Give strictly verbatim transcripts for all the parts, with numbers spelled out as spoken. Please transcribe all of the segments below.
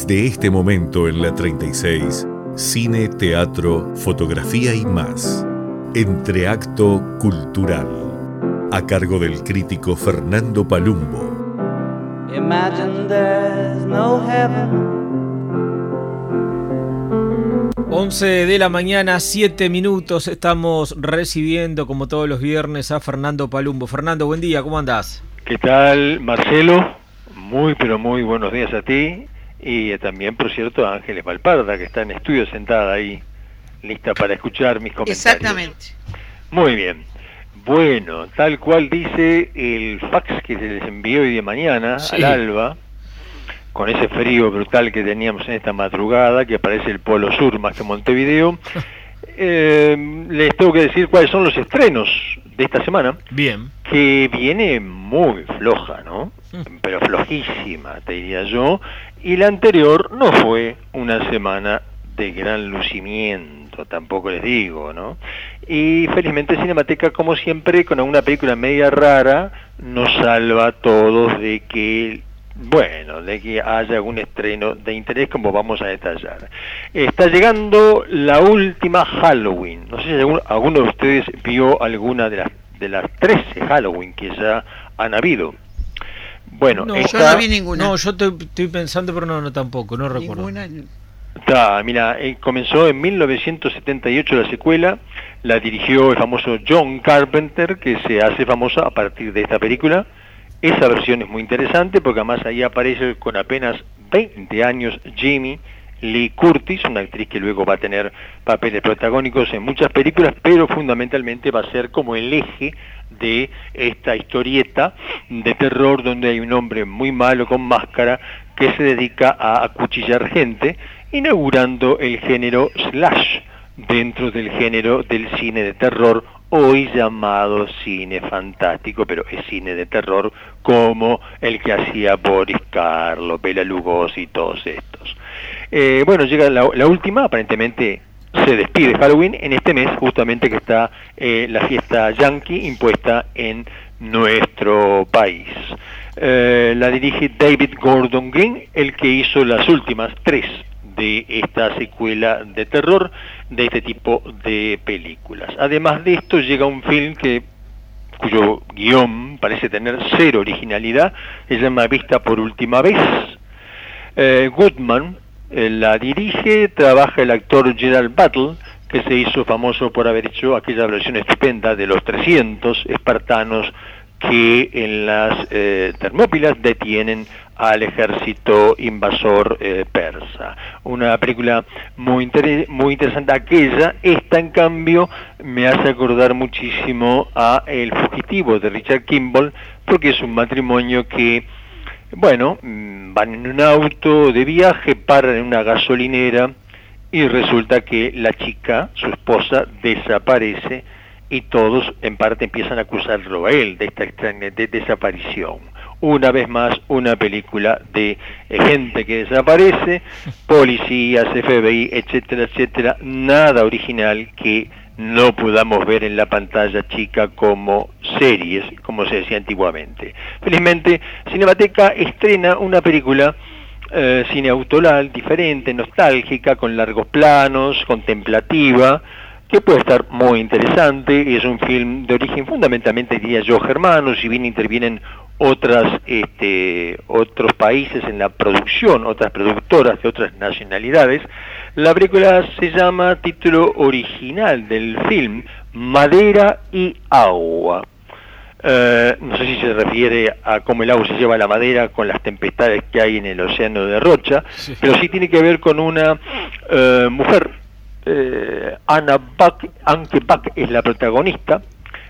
Desde este momento en la treinta y seis, cine, teatro, fotografía y más. Entreacto Cultural, a cargo del crítico Fernando Palumbo. Imagine there's no heaven. once de la mañana, siete minutos, estamos recibiendo como todos los viernes a Fernando Palumbo. Fernando, buen día, ¿cómo andás? ¿Qué tal, Marcelo? Muy, pero muy buenos días a ti y también, por cierto, a Ángeles Valparda, que está en estudio sentada ahí, lista para escuchar mis comentarios. Exactamente. Muy bien. Bueno, tal cual dice el fax que se les envió hoy de mañana, sí, al alba, con ese frío brutal que teníamos en esta madrugada, que parece el Polo Sur más que Montevideo, eh, les tengo que decir cuáles son los estrenos de esta semana. Bien. Que viene muy floja, ¿no? Pero flojísima, te diría yo. Y la anterior no fue una semana de gran lucimiento, tampoco les digo, ¿no? Y felizmente Cinemateca, como siempre, con alguna película media rara, nos salva a todos de que, bueno, de que haya algún estreno de interés, como vamos a detallar. Está llegando la última Halloween. No sé si alguno, alguno de ustedes vio alguna de las de las trece Halloween que ya han habido. Bueno, no, esta... yo no vi ninguna. No, yo te, estoy pensando, pero no, no tampoco, no recuerdo. Ninguna. Está, mira, eh, comenzó en mil novecientos setenta y ocho la secuela, la dirigió el famoso John Carpenter, que se hace famosa a partir de esta película. Esa versión es muy interesante porque además ahí aparece con apenas veinte años Jamie Lee Curtis, una actriz que luego va a tener papeles protagónicos en muchas películas, pero fundamentalmente va a ser como el eje de esta historieta de terror donde hay un hombre muy malo con máscara que se dedica a acuchillar gente, inaugurando el género slash dentro del género del cine de terror, hoy llamado cine fantástico, pero es cine de terror como el que hacía Boris Karloff, Bela Lugosi y todos estos. Eh, bueno, llega la, la última, aparentemente se despide Halloween en este mes, justamente que está eh, la fiesta yankee impuesta en nuestro país. Eh, la dirige David Gordon Green, el que hizo las últimas tres de esta secuela de terror de este tipo de películas. Además de esto llega un film que cuyo guión parece tener cero originalidad, se llama Vista por última vez. Eh, Goodman eh, la dirige, trabaja el actor Gerald Butler, que se hizo famoso por haber hecho aquella versión estupenda de los trescientos espartanos que en las eh, Termópilas detienen al ejército invasor eh, persa. Una película muy, inter muy interesante aquella. Esta, en cambio, me hace acordar muchísimo a El Fugitivo de Richard Kimball, porque es un matrimonio que, bueno, van en un auto de viaje, paran en una gasolinera y resulta que la chica, su esposa, desaparece y todos en parte empiezan a acusarlo a él de esta extraña de desaparición. Una vez más, una película de eh, gente que desaparece, policías, F B I, etcétera, etcétera, nada original que no podamos ver en la pantalla chica como series, como se decía antiguamente. Felizmente, Cinemateca estrena una película eh, cine autoral, diferente, nostálgica, con largos planos, contemplativa, que puede estar muy interesante. Es un film de origen fundamentalmente, diría yo, germano, si bien intervienen otras este, otros países en la producción, otras productoras de otras nacionalidades. La película se llama, título original del film, Madera y Agua. Uh, no sé si se refiere a cómo el agua se lleva a la madera con las tempestades que hay en el océano de Rocha, sí, pero sí tiene que ver con una uh, mujer, uh, Anna Buck, Anke Buck es la protagonista,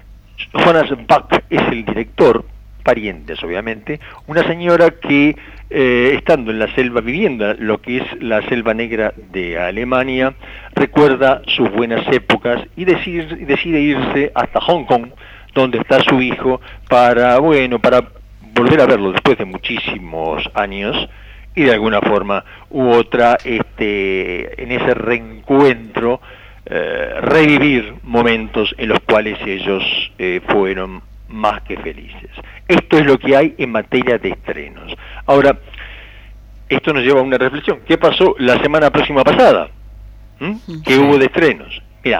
Jonas Buck es el director, parientes obviamente, una señora que eh, estando en la selva, viviendo lo que es la selva negra de Alemania, recuerda sus buenas épocas y decide, decide irse hasta Hong Kong, donde está su hijo, para, bueno, para volver a verlo después de muchísimos años y de alguna forma u otra, este, en ese reencuentro, eh, revivir momentos en los cuales ellos eh, fueron más que felices. Esto es lo que hay en materia de estrenos. Ahora, esto nos lleva a una reflexión. ¿Qué pasó la semana próxima pasada? ¿Mm? ¿Qué hubo de estrenos? Mira,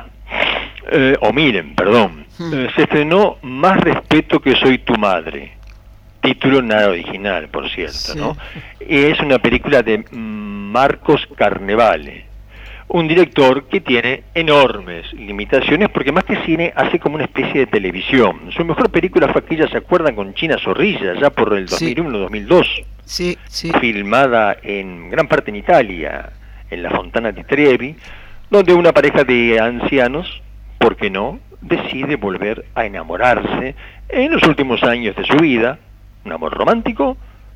eh, o miren, perdón, eh, se estrenó Más respeto que soy tu madre. Título nada original, por cierto, sí. ¿no? Es una película de Marcos Carnevale, un director que tiene enormes limitaciones porque más que cine hace como una especie de televisión. Su mejor película fue aquella, ¿se acuerdan? Con China Zorrilla, ya por el dos mil uno dos mil dos. Sí, sí. Filmada en gran parte en Italia, en la Fontana di Trevi, donde una pareja de ancianos, ¿por qué no?, decide volver a enamorarse en los últimos años de su vida. Un amor romántico,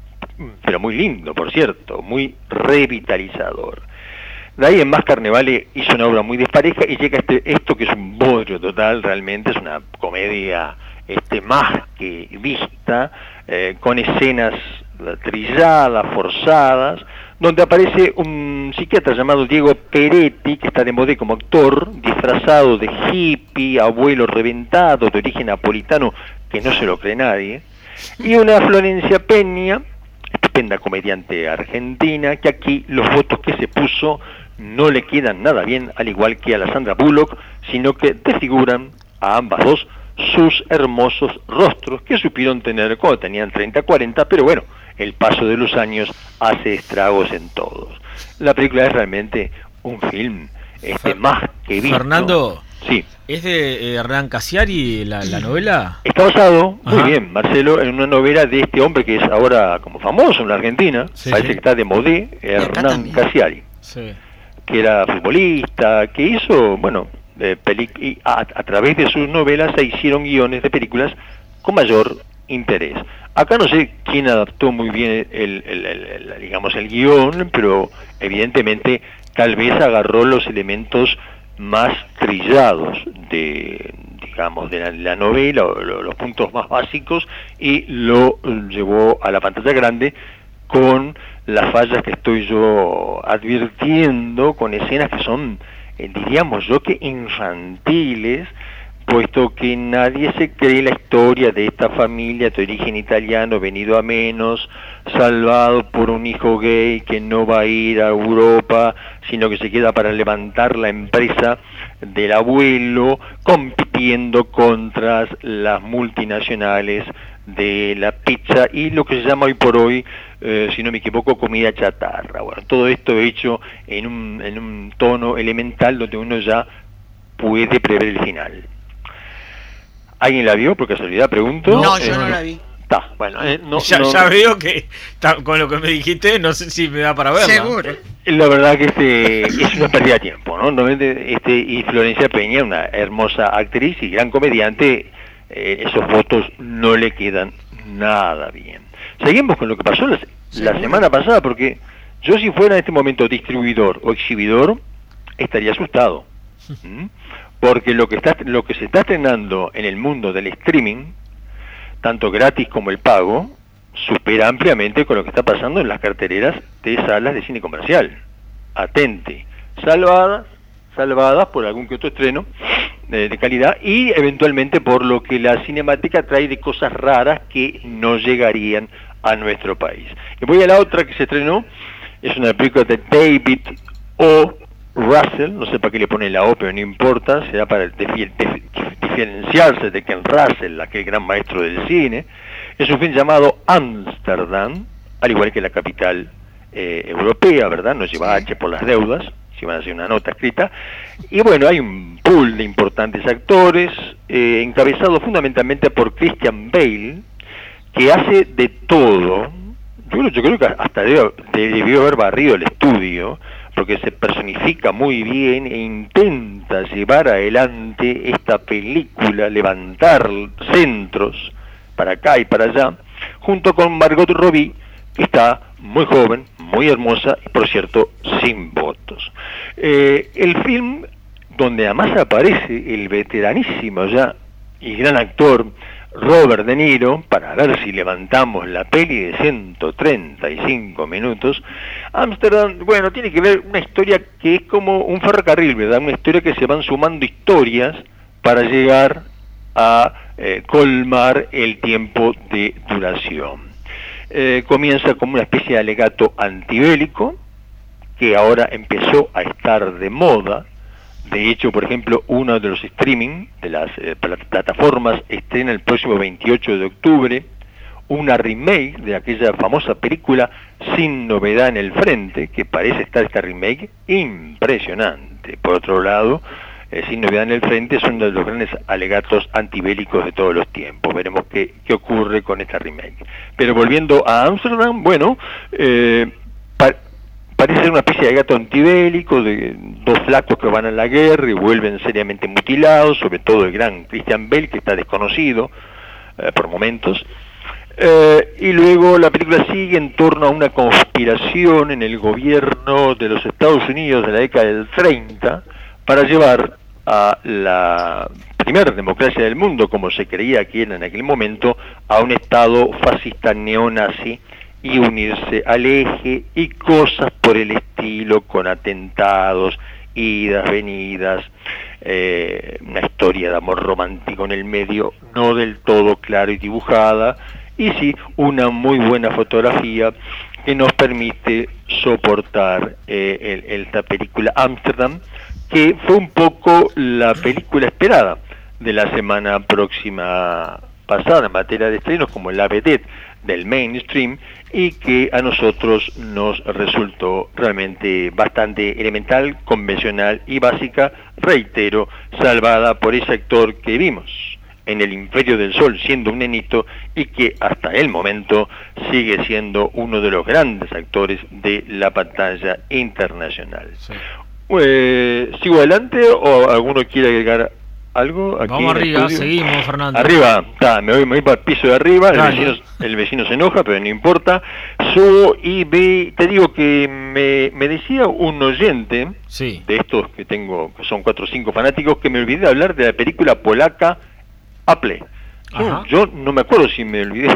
pero muy lindo, por cierto, muy revitalizador. De ahí en Más Carnevale hizo una obra muy despareja y llega este, esto que es un bodrio total, realmente es una comedia este, más que vista, eh, con escenas trilladas, forzadas, donde aparece un psiquiatra llamado Diego Peretti, que está de moda como actor, disfrazado de hippie, abuelo reventado, de origen napolitano, que no se lo cree nadie, y una Florencia Peña, estupenda comediante argentina, que aquí los votos que se puso no le quedan nada bien, al igual que a la Sandra Bullock, sino que desfiguran a ambas dos sus hermosos rostros que supieron tener cuando tenían treinta, cuarenta, pero bueno, el paso de los años hace estragos en todos. La película es realmente un film este, Fer más que visto. Fernando, sí. ¿Es de eh, Hernán Casiari la, la novela? Está basado, muy Ajá. bien, Marcelo, en una novela de este hombre que es ahora como famoso en la Argentina, Sí, parece sí. que está de modé, Hernán Casiari, Sí. que era futbolista, que hizo, bueno, de peli- y a, a través de sus novelas se hicieron guiones de películas con mayor interés. Acá no sé quién adaptó muy bien el, el, el, el, digamos, el guión, pero evidentemente tal vez agarró los elementos más trillados de, digamos, de la, la novela, o lo, los puntos más básicos, y lo llevó a la pantalla grande con las fallas que estoy yo advirtiendo, con escenas que son, eh, diríamos yo, que infantiles, puesto que nadie se cree la historia de esta familia de origen italiano venido a menos, salvado por un hijo gay que no va a ir a Europa, sino que se queda para levantar la empresa del abuelo, compitiendo contra las multinacionales de la pizza y lo que se llama hoy por hoy, eh, si no me equivoco, comida chatarra. Bueno, todo esto hecho en un, en un tono elemental donde uno ya puede prever el final. ¿Alguien la vio por casualidad? Pregunto. No, yo eh, no la vi. Está, bueno. Eh, no, ya, no, ya veo que ta, con lo que me dijiste, no sé si me da para verla. Seguro. La verdad que este es una pérdida de tiempo, ¿no? Normalmente, este, y Florencia Peña, una hermosa actriz y gran comediante, eh, esos votos no le quedan nada bien. Seguimos con lo que pasó la, la semana pasada, porque yo si fuera en este momento distribuidor o exhibidor, estaría asustado. ¿Mm? Porque lo que está, lo que se está estrenando en el mundo del streaming, tanto gratis como el pago, supera ampliamente con lo que está pasando en las carteleras de salas de cine comercial. Atente, salvadas, salvadas por algún que otro estreno de, de calidad y eventualmente por lo que la cinemática trae de cosas raras que no llegarían a nuestro país. Y voy a la otra que se estrenó, es una película de David O. Russell, no sé para qué le pone la O, pero no importa, será para defi- defi- diferenciarse de Ken Russell, aquel gran maestro del cine. Es un film llamado Amsterdam, al igual que la capital eh, europea, ¿verdad? No lleva H por las deudas, si van a hacer una nota escrita. Y bueno, hay un pool de importantes actores, eh, encabezado fundamentalmente por Christian Bale, que hace de todo. Yo, yo creo que hasta debió, debió haber barrido el estudio, porque se personifica muy bien e intenta llevar adelante esta película, levantar centros para acá y para allá, junto con Margot Robbie, que está muy joven, muy hermosa y por cierto sin votos. Eh, el film donde además aparece el veteranísimo ya y gran actor Robert De Niro, para ver si levantamos la peli de ciento treinta y cinco minutos. Amsterdam, bueno, tiene que ver una historia que es como un ferrocarril, ¿verdad? Una historia que se van sumando historias para llegar a eh, colmar el tiempo de duración. eh, comienza como una especie de alegato antibélico, que ahora empezó a estar de moda. De hecho, por ejemplo, uno de los streaming de las eh, plataformas estrena el próximo veintiocho de octubre una remake de aquella famosa película Sin Novedad en el Frente, que parece estar esta remake impresionante. Por otro lado, eh, Sin Novedad en el Frente es uno de los grandes alegatos antibélicos de todos los tiempos. Veremos qué, qué ocurre con esta remake. Pero volviendo a Ámsterdam, bueno, eh, pa parece ser una especie de alegato antibélico de dos flacos que van a la guerra y vuelven seriamente mutilados, sobre todo el gran Christian Bale, que está desconocido eh, por momentos. Eh, y luego la película sigue en torno a una conspiración en el gobierno de los Estados Unidos de la década del treinta para llevar a la primera democracia del mundo, como se creía que era en aquel momento, a un estado fascista neonazi y unirse al eje y cosas por el estilo, con atentados, idas, venidas, eh, una historia de amor romántico en el medio, no del todo clara y dibujada, y sí una muy buena fotografía que nos permite soportar eh, el, esta película Ámsterdam, que fue un poco la película esperada de la semana próxima pasada en materia de estrenos, como la vedette del mainstream, y que a nosotros nos resultó realmente bastante elemental, convencional y básica, reitero, salvada por ese actor que vimos en El Imperio del Sol siendo un nenito y que hasta el momento sigue siendo uno de los grandes actores de la pantalla internacional. Sí. Eh, ¿Sigo adelante o alguno quiere agregar algo? Aquí Vamos arriba, seguimos, Fernando. Arriba, ta, me, voy, me voy para el piso de arriba, el vecino, el vecino se enoja, pero no importa. Subo y ve, te digo que me, me decía un oyente, sí, de estos que tengo, que son cuatro o cinco fanáticos, que me olvidé de hablar de la película polaca Apple. Yo, yo no me acuerdo si me olvidé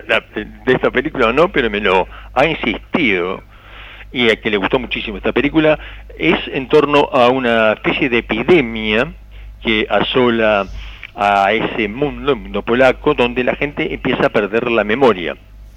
de esta película o no, pero me lo ha insistido, y a que le gustó muchísimo esta película. Es en torno a una especie de epidemia que asola a ese mundo, el mundo polaco, donde la gente empieza a perder la memoria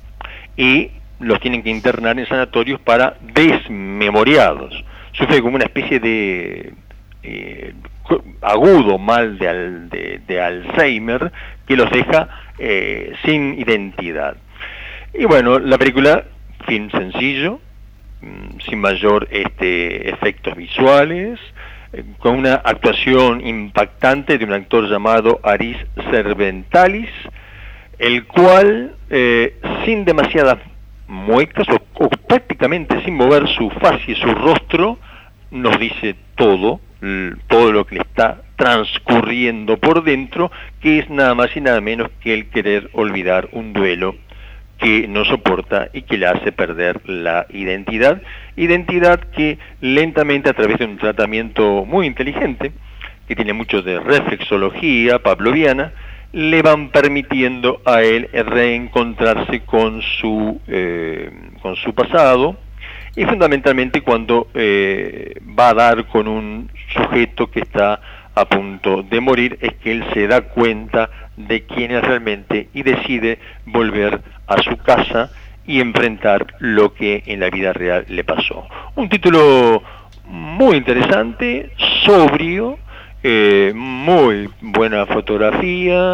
y los tienen que internar en sanatorios para desmemoriados. Sufre como una especie de eh, agudo mal de, al, de, de Alzheimer que los deja eh, sin identidad. Y bueno, la película, fin sencillo, sin mayor este, efectos visuales, con una actuación impactante de un actor llamado Aris Serventalis, el cual, eh, sin demasiadas muecas, o, o prácticamente sin mover su faz y su rostro, nos dice todo, todo lo que le está transcurriendo por dentro, que es nada más y nada menos que el querer olvidar un duelo que no soporta y que le hace perder la identidad, identidad que lentamente, a través de un tratamiento muy inteligente, que tiene mucho de reflexología pavloviana, le van permitiendo a él reencontrarse con su, eh, con su pasado, y fundamentalmente cuando eh, va a dar con un sujeto que está a punto de morir, es que él se da cuenta de quién es realmente y decide volver a su casa y enfrentar lo que en la vida real le pasó. Un título muy interesante, sobrio, eh, muy buena fotografía,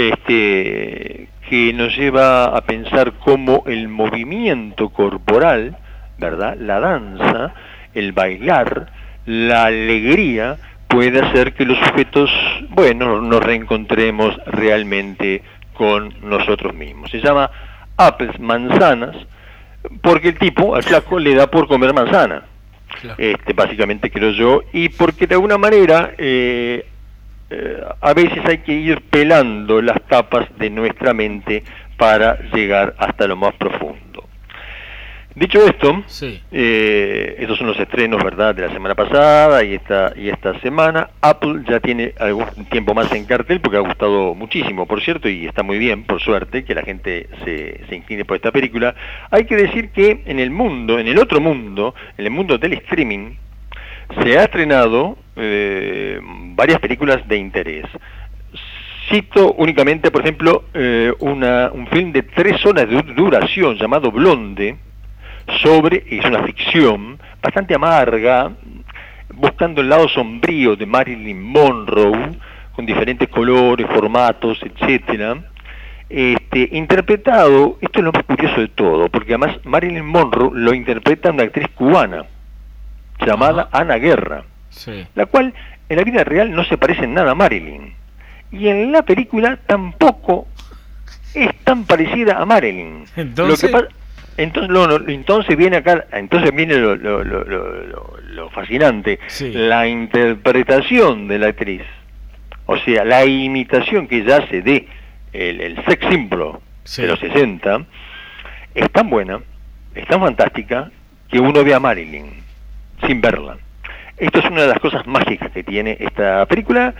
este, que nos lleva a pensar cómo el movimiento corporal, ¿verdad?, la danza, el bailar, la alegría, puede hacer que los sujetos, bueno, nos reencontremos realmente con nosotros mismos. Se llama Apples, manzanas, porque el tipo, al flaco, le da por comer manzana, claro. este, básicamente creo yo, y porque de alguna manera eh, eh, a veces hay que ir pelando las capas de nuestra mente para llegar hasta lo más profundo. Dicho esto, sí. eh, estos son los estrenos, ¿verdad?, de la semana pasada y esta, y esta semana. Apple ya tiene algún tiempo más en cartel, porque ha gustado muchísimo, por cierto, y está muy bien, por suerte, que la gente se, se incline por esta película. Hay que decir que en el mundo, en el otro mundo, en el mundo del streaming, se ha estrenado eh, varias películas de interés. Cito únicamente, por ejemplo, eh, una, un film de tres horas de duración llamado Blonde, sobre, es una ficción bastante amarga, buscando el lado sombrío de Marilyn Monroe, con diferentes colores, formatos, etcétera. Este, interpretado, esto es lo más curioso de todo, porque además Marilyn Monroe lo interpreta una actriz cubana, llamada Ana Guerra, sí. la cual en la vida real no se parece en nada a Marilyn. Y en la película tampoco es tan parecida a Marilyn. Entonces, lo que entonces, lo, lo, entonces viene acá, entonces viene lo, lo, lo, lo, lo fascinante, sí. la interpretación de la actriz, o sea, la imitación que ella hace de el, el sex symbol sí. de los sesenta, es tan buena, es tan fantástica, que uno ve a Marilyn sin verla. Esto es una de las cosas mágicas que tiene esta película,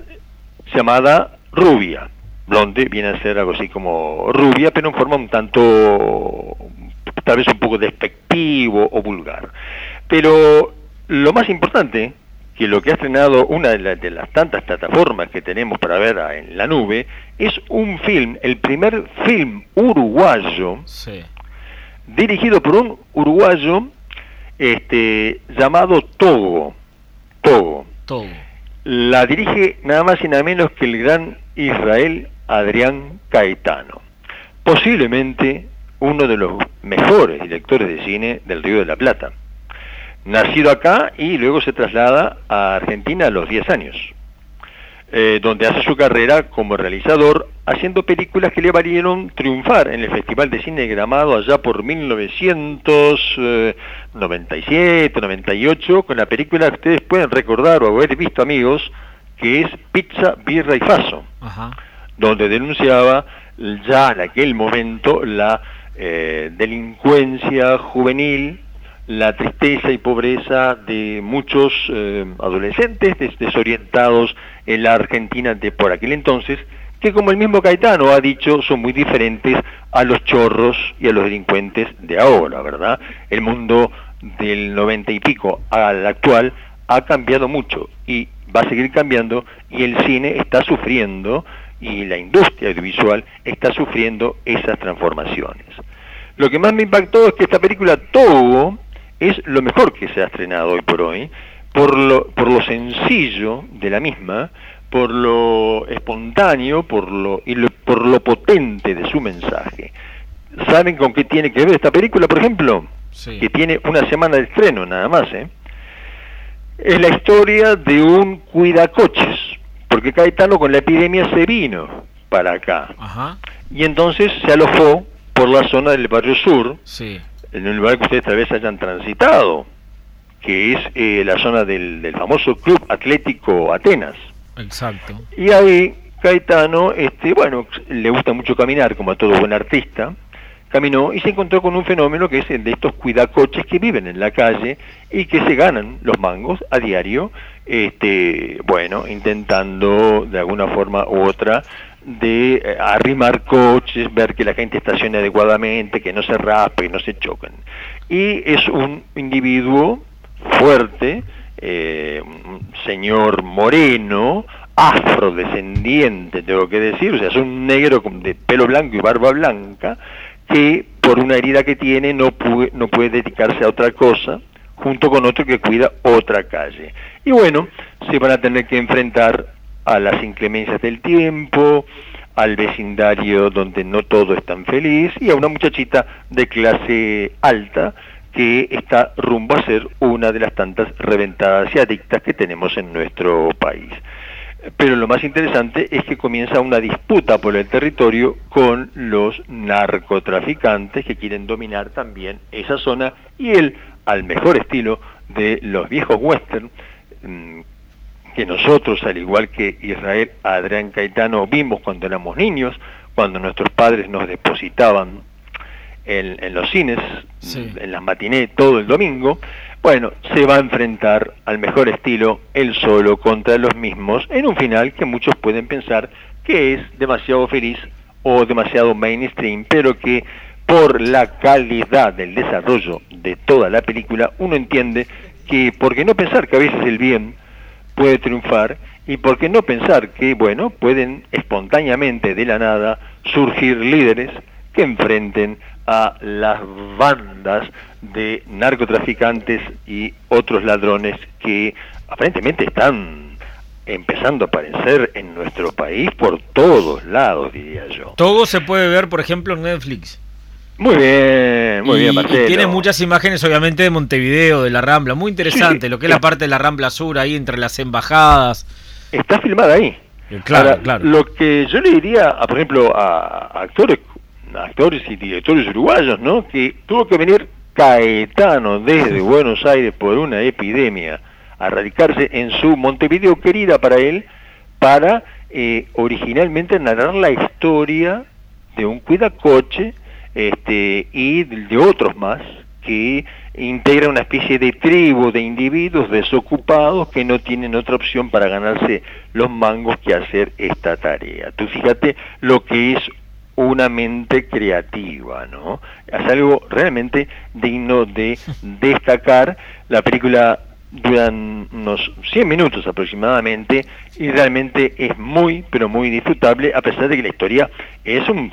llamada Rubia. Blonde viene a ser algo así como rubia, pero en forma un tanto, tal vez un poco despectivo o vulgar. Pero lo más importante, que lo que ha estrenado una de, la, de las tantas plataformas que tenemos para ver en la nube, es un film, el primer film uruguayo, sí. dirigido por un uruguayo este, llamado Togo. Togo. Togo. La dirige nada más y nada menos que el gran Israel Adrián Caetano, posiblemente uno de los mejores directores de cine del Río de la Plata. Nacido acá y luego se traslada a Argentina a los diez años, eh, donde hace su carrera como realizador, haciendo películas que le valieron triunfar en el Festival de Cine de Gramado allá por mil novecientos noventa y siete, noventa y ocho, con la película que ustedes pueden recordar o haber visto, amigos, que es Pizza, Birra y Faso, Ajá. donde denunciaba ya en aquel momento la eh, delincuencia juvenil, la tristeza y pobreza de muchos eh, adolescentes des desorientados en la Argentina de por aquel entonces, que como el mismo Caetano ha dicho, son muy diferentes a los chorros y a los delincuentes de ahora, ¿verdad? El mundo del noventa y pico al actual ha cambiado mucho y va a seguir cambiando, y el cine está sufriendo, y la industria audiovisual está sufriendo esas transformaciones. Lo que más me impactó es que esta película Togo es lo mejor que se ha estrenado hoy por hoy, por lo, por lo sencillo de la misma, por lo espontáneo, por lo, y lo, por lo potente de su mensaje. ¿Saben con qué tiene que ver esta película, por ejemplo? Sí. Que tiene una semana de estreno nada más, ¿eh? Es la historia de un cuidacoches, porque Caetano con la epidemia se vino para acá. Ajá. Y entonces se alojó por la zona del Barrio Sur, sí. en un lugar que ustedes tal vez hayan transitado, que es eh, la zona del, del famoso Club Atlético Atenas. Exacto. Y ahí Caetano, este, bueno, le gusta mucho caminar, como a todo buen artista, caminó y se encontró con un fenómeno que es el de estos cuidacoches que viven en la calle y que se ganan los mangos a diario, este, bueno, intentando de alguna forma u otra de eh, arrimar coches, ver que la gente estacione adecuadamente, que no se raspe, que no se choquen. Y es un individuo fuerte, eh, un señor moreno, afrodescendiente, tengo que decir, o sea, es un negro de pelo blanco y barba blanca, que por una herida que tiene no puede, no puede dedicarse a otra cosa, junto con otro que cuida otra calle. Y bueno, se van a tener que enfrentar a las inclemencias del tiempo, al vecindario donde no todo es tan feliz, y a una muchachita de clase alta que está rumbo a ser una de las tantas reventadas y adictas que tenemos en nuestro país. Pero lo más interesante es que comienza una disputa por el territorio con los narcotraficantes que quieren dominar también esa zona, y él, al mejor estilo de los viejos western, que nosotros, al igual que Israel Adrián Caetano, vimos cuando éramos niños, cuando nuestros padres nos depositaban en, en los cines, sí. en las matinés todo el domingo. Bueno, se va a enfrentar al mejor estilo él solo contra los mismos, en un final que muchos pueden pensar que es demasiado feliz o demasiado mainstream, pero que por la calidad del desarrollo de toda la película uno entiende que, ¿por qué no pensar que a veces el bien puede triunfar y por qué no pensar que, bueno, pueden espontáneamente de la nada surgir líderes que enfrenten a las bandas de narcotraficantes y otros ladrones que aparentemente están empezando a aparecer en nuestro país por todos lados, diría yo. Todo se puede ver, por ejemplo, en Netflix. Muy bien, muy y, bien, Marcelo. Y tiene muchas imágenes, obviamente, de Montevideo, de la Rambla. Muy interesante, sí, lo que es la parte de la Rambla Sur, ahí entre las embajadas. Está filmada ahí. Claro, Ahora, claro. Lo que yo le diría, a, por ejemplo, a, a actores actores y directores uruguayos, ¿no? Que tuvo que venir Caetano desde Buenos Aires por una epidemia a radicarse en su Montevideo querida para él, para eh, originalmente narrar la historia de un cuidacoche este, y de otros más que integra una especie de tribu de individuos desocupados que no tienen otra opción para ganarse los mangos que hacer esta tarea. Tú fíjate lo que es una mente creativa, ¿no? Es algo realmente digno de destacar. La película dura unos cien minutos aproximadamente y realmente es muy, pero muy disfrutable, a pesar de que la historia es un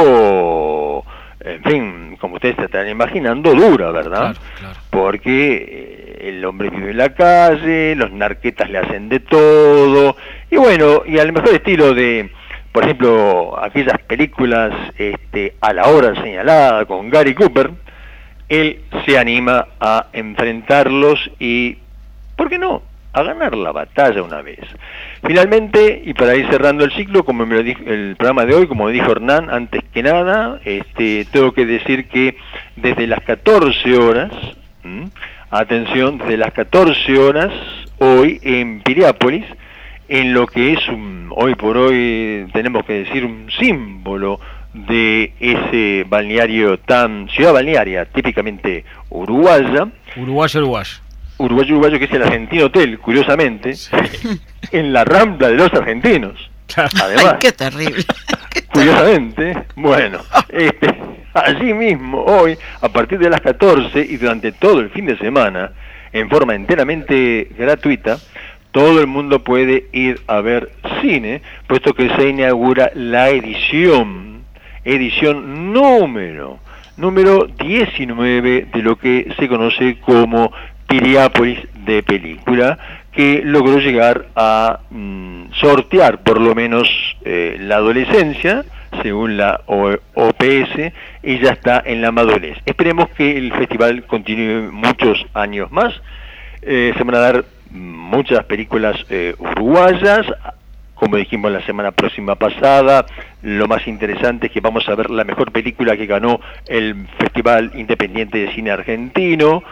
poco, en fin, como ustedes se están imaginando, dura, ¿verdad? Claro, claro. Porque el hombre vive en la calle, los narquetas le hacen de todo, y bueno, y al mejor estilo de, por ejemplo, aquellas películas este, A la hora señalada con Gary Cooper, él se anima a enfrentarlos y, ¿por qué no?, a ganar la batalla una vez. Finalmente, y para ir cerrando el ciclo, como me lo dijo el programa de hoy, como dijo Hernán, antes que nada, este, tengo que decir que desde las catorce horas, ¿m? atención, desde las catorce horas, hoy en Piriápolis, en lo que es un, hoy por hoy tenemos que decir un símbolo de ese balneario tan, ciudad balnearia típicamente uruguaya, Uruguayo, uruguayo. Uruguayo, uruguayo, que es el Argentino Hotel, curiosamente, sí. En la Rambla de los Argentinos. Además, ay, qué terrible. Curiosamente, bueno, este, allí mismo, hoy, a partir de las catorce y durante todo el fin de semana, en forma enteramente gratuita, todo el mundo puede ir a ver cine, puesto que se inaugura la edición, edición número, número diecinueve de lo que se conoce como Piriápolis de película, que logró llegar a mm, sortear por lo menos eh, la adolescencia, según la O P S, y ya está en la madurez. Esperemos que el festival continúe muchos años más. Eh, se van a dar muchas películas eh, uruguayas, como dijimos la semana próxima pasada. Lo más interesante es que vamos a ver la mejor película que ganó el Festival Independiente de Cine Argentino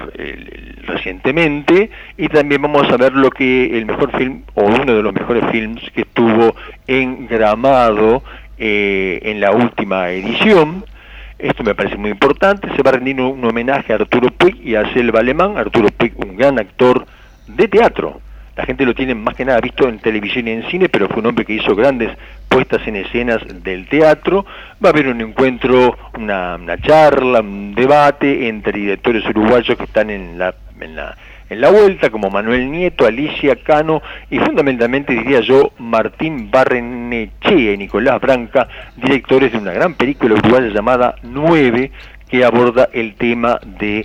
recientemente, y también vamos a ver lo que el mejor film, o uno de los mejores films que estuvo en Gramado eh, en la última edición. Esto me parece muy importante. Se va a rendir un, un homenaje a Arturo Puig y a Selva Alemán. Arturo Puig, un gran actor de teatro. La gente lo tiene más que nada visto en televisión y en cine, pero fue un hombre que hizo grandes puestas en escenas del teatro. Va a haber un encuentro, una, una charla, un debate entre directores uruguayos que están en la, en la, en la vuelta, como Manuel Nieto, Alicia Cano y fundamentalmente, diría yo, Martín Barrenechea y Nicolás Branca, directores de una gran película uruguaya llamada Nueve, que aborda el tema de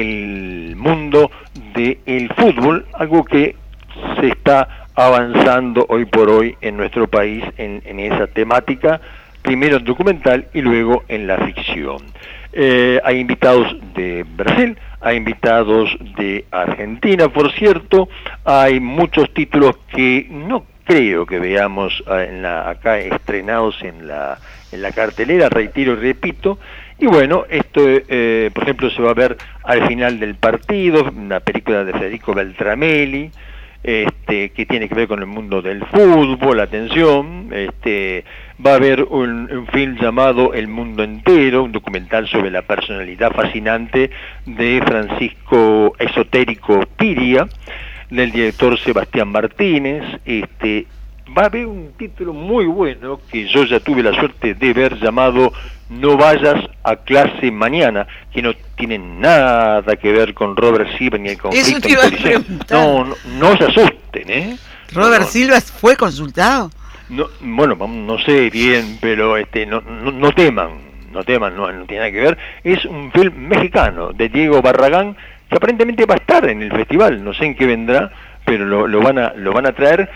el mundo del fútbol, algo que se está avanzando hoy por hoy en nuestro país en, en esa temática, primero en documental y luego en la ficción. Eh, hay invitados de Brasil, hay invitados de Argentina, por cierto, hay muchos títulos que no creo que veamos en la, acá estrenados en la, en la cartelera, reitero y repito. Y bueno, esto, eh, por ejemplo, se va a ver al final del partido, una película de Federico Beltramelli, Este, que tiene que ver con el mundo del fútbol, atención. Este, va a haber un, un film llamado El Mundo Entero, un documental sobre la personalidad fascinante de Francisco Esotérico Piria, del director Sebastián Martínez. Este, va a haber un título muy bueno que yo ya tuve la suerte de ver, llamado No vayas a clase mañana, que no tiene nada que ver con Robert Sieben ni el conflicto. Eso te iba a preguntar. No, no, no se asusten, ¿eh? ¿Robert no, Silva fue consultado? No, bueno, no sé bien, pero este, no, no, no teman, no teman, no, no tiene nada que ver. Es un film mexicano de Diego Barragán que aparentemente va a estar en el festival, no sé en qué vendrá, pero lo, lo van a lo van a traer.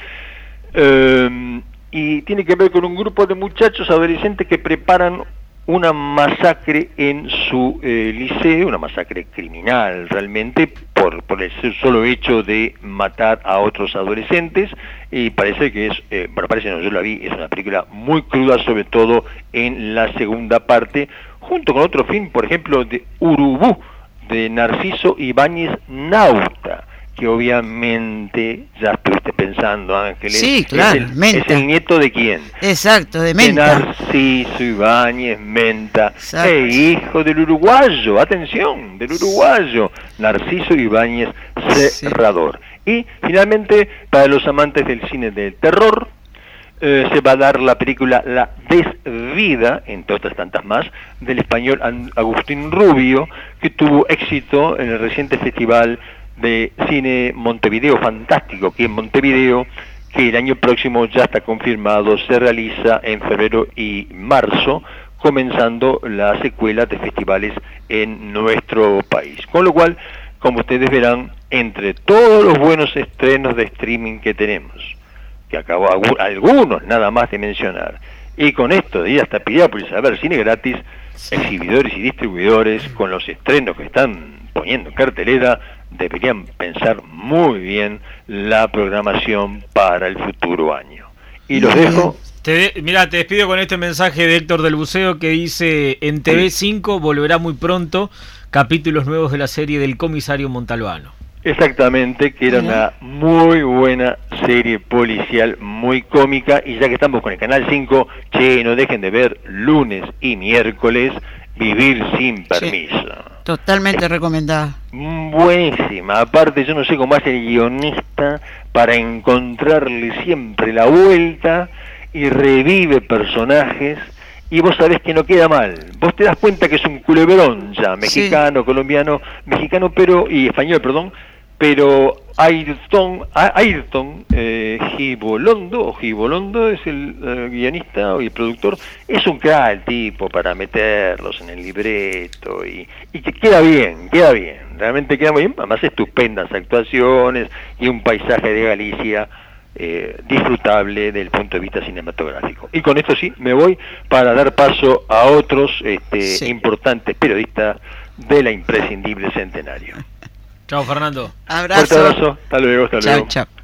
Eh, y tiene que ver con un grupo de muchachos adolescentes que preparan una masacre en su eh, liceo, una masacre criminal realmente, por, por el solo hecho de matar a otros adolescentes, y parece que es, eh, bueno, parece no, yo la vi, es una película muy cruda, sobre todo en la segunda parte, junto con otro film, por ejemplo, de Urubú, de Narciso Ibáñez Nauta, que obviamente ya estuviste pensando, Ángeles. Sí, claro, es el, Menta. ¿Es el nieto de quién? Exacto, de De Menta. Narciso Ibáñez Menta, Exacto. e hijo del uruguayo, atención, del uruguayo, Narciso Ibáñez Serrador. Sí. Y finalmente, para los amantes del cine del terror, eh, se va a dar la película La Desvida, entre otras tantas más, del español Agustín Rubio, que tuvo éxito en el reciente festival de cine Montevideo Fantástico, que en Montevideo, que el año próximo ya está confirmado, se realiza en febrero y marzo, comenzando la secuela de festivales en nuestro país. Con lo cual, como ustedes verán, entre todos los buenos estrenos de streaming que tenemos, que acabo algunos nada más de mencionar, y con esto de ir hasta Piriápolis a ver cine gratis, exhibidores y distribuidores, con los estrenos que están poniendo en cartelera, deberían pensar muy bien la programación para el futuro año. Y los dejo. Te, mira, te despido con este mensaje de Héctor del Buceo que dice: en T V cinco volverá muy pronto capítulos nuevos de la serie del comisario Montalbano. Exactamente, que era una muy buena serie policial, muy cómica, y ya que estamos con el Canal cinco, che, no dejen de ver lunes y miércoles Vivir sin permiso. Sí, totalmente recomendada. Buenísima, aparte yo no sé cómo hace el guionista para encontrarle siempre la vuelta y revive personajes, y vos sabés que no queda mal, vos te das cuenta que es un culebrón ya, mexicano, sí, colombiano, mexicano pero, y español, perdón, pero Ayrton, Ayrton eh, Gibolondo, o Gibolondo es el eh, guionista y el productor, es un crack el tipo para meterlos en el libreto, y, y que queda bien, queda bien, realmente queda muy bien, además estupendas actuaciones y un paisaje de Galicia eh, disfrutable desde el punto de vista cinematográfico. Y con esto sí, me voy para dar paso a otros este, sí. importantes periodistas de la imprescindible Centenario. Chao, Fernando. Abrazo. Fuerte abrazo. Hasta luego, hasta chao, luego. Chao.